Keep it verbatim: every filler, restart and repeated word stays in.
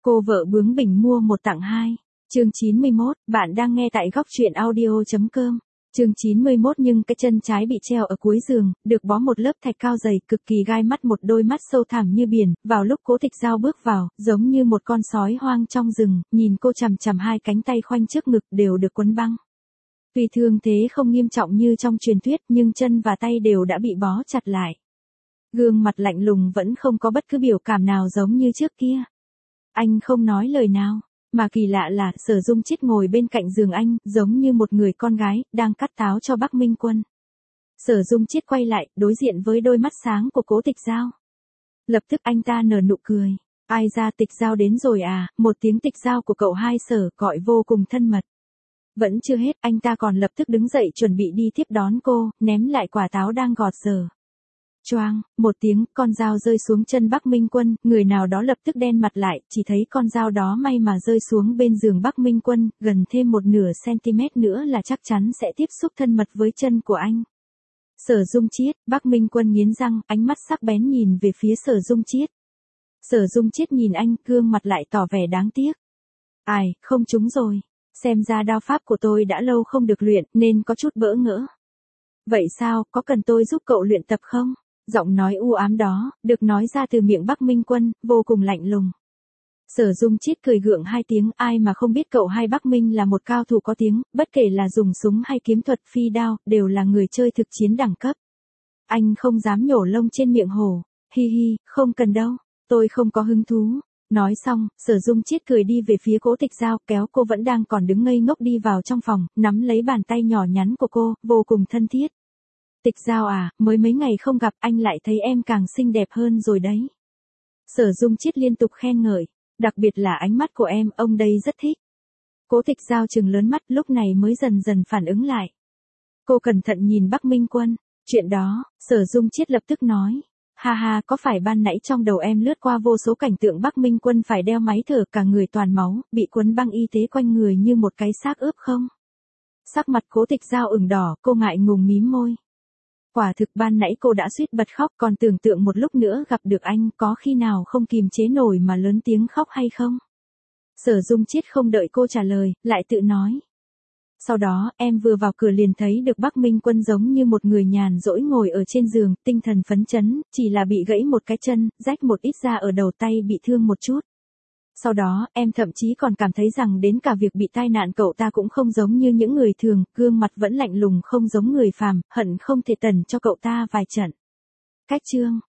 Cô vợ bướng bỉnh mua một tặng hai. Chương chín mươi mốt, bạn đang nghe tại góc truyện audio chấm com. Chương chín mươi mốt nhưng cái chân trái bị treo ở cuối giường, được bó một lớp thạch cao dày, cực kỳ gai mắt, một đôi mắt sâu thẳm như biển. Vào lúc Cố Tịch Dao bước vào, giống như một con sói hoang trong rừng, nhìn cô chằm chằm, hai cánh tay khoanh trước ngực đều được quấn băng. Tuy thương thế không nghiêm trọng như trong truyền thuyết, nhưng chân và tay đều đã bị bó chặt lại. Gương mặt lạnh lùng vẫn không có bất cứ biểu cảm nào giống như trước kia. Anh không nói lời nào, mà kỳ lạ là Sở Dung Chiết ngồi bên cạnh giường anh, giống như một người con gái, đang cắt táo cho Bắc Minh Quân. Sở Dung Chiết quay lại, đối diện với đôi mắt sáng của Cố Tịch Dao. Lập tức anh ta nở nụ cười. Ai ra, Tịch Dao đến rồi à, một tiếng Tịch Dao của cậu hai Sở gọi vô cùng thân mật. Vẫn chưa hết, anh ta còn lập tức đứng dậy chuẩn bị đi tiếp đón cô, ném lại quả táo đang gọt dở. Choang, một tiếng, con dao rơi xuống chân Bắc Minh Quân, người nào đó lập tức đen mặt lại, chỉ thấy con dao đó may mà rơi xuống bên giường Bắc Minh Quân, gần thêm một nửa centimet nữa là chắc chắn sẽ tiếp xúc thân mật với chân của anh. Sở Dung Chiết, Bắc Minh Quân nghiến răng, ánh mắt sắc bén nhìn về phía Sở Dung Chiết. Sở Dung Chiết nhìn anh, gương mặt lại tỏ vẻ đáng tiếc. Ai, không trúng rồi, xem ra đao pháp của tôi đã lâu không được luyện, nên có chút bỡ ngỡ. Vậy sao, có cần tôi giúp cậu luyện tập không? Giọng nói u ám đó, được nói ra từ miệng Bắc Minh Quân, vô cùng lạnh lùng. Sở Dung Chiết cười gượng hai tiếng, ai mà không biết cậu hai Bắc Minh là một cao thủ có tiếng, bất kể là dùng súng hay kiếm thuật phi đao, đều là người chơi thực chiến đẳng cấp. Anh không dám nhổ lông trên miệng hổ, hi hi, không cần đâu, tôi không có hứng thú. Nói xong, Sở Dung Chiết cười đi về phía Cố Tịch Dao, kéo cô vẫn đang còn đứng ngây ngốc đi vào trong phòng, nắm lấy bàn tay nhỏ nhắn của cô, vô cùng thân thiết. Tịch Dao à, mới mấy ngày không gặp, anh lại thấy em càng xinh đẹp hơn rồi đấy. Sở Dung Chiết liên tục khen ngợi, đặc biệt là ánh mắt của em, ông đây rất thích. Cố Tịch Dao trừng lớn mắt, lúc này mới dần dần phản ứng lại. Cô cẩn thận nhìn Bắc Minh Quân, chuyện đó, Sở Dung Chiết lập tức nói. Ha ha, có phải ban nãy trong đầu em lướt qua vô số cảnh tượng Bắc Minh Quân phải đeo máy thở, cả người toàn máu, bị quấn băng y tế quanh người như một cái xác ướp không? Sắc mặt Cố Tịch Dao ửng đỏ, cô ngại ngùng mím môi. Quả thực ban nãy cô đã suýt bật khóc, còn tưởng tượng một lúc nữa gặp được anh, có khi nào không kìm chế nổi mà lớn tiếng khóc hay không? Sở Dung Chiết không đợi cô trả lời, lại tự nói. Sau đó, em vừa vào cửa liền thấy được Bắc Minh Quân giống như một người nhàn rỗi ngồi ở trên giường, tinh thần phấn chấn, chỉ là bị gãy một cái chân, rách một ít da ở đầu tay, bị thương một chút. Sau đó, em thậm chí còn cảm thấy rằng đến cả việc bị tai nạn cậu ta cũng không giống như những người thường, gương mặt vẫn lạnh lùng không giống người phàm, hận không thể tẩn cho cậu ta vài trận. Cách chương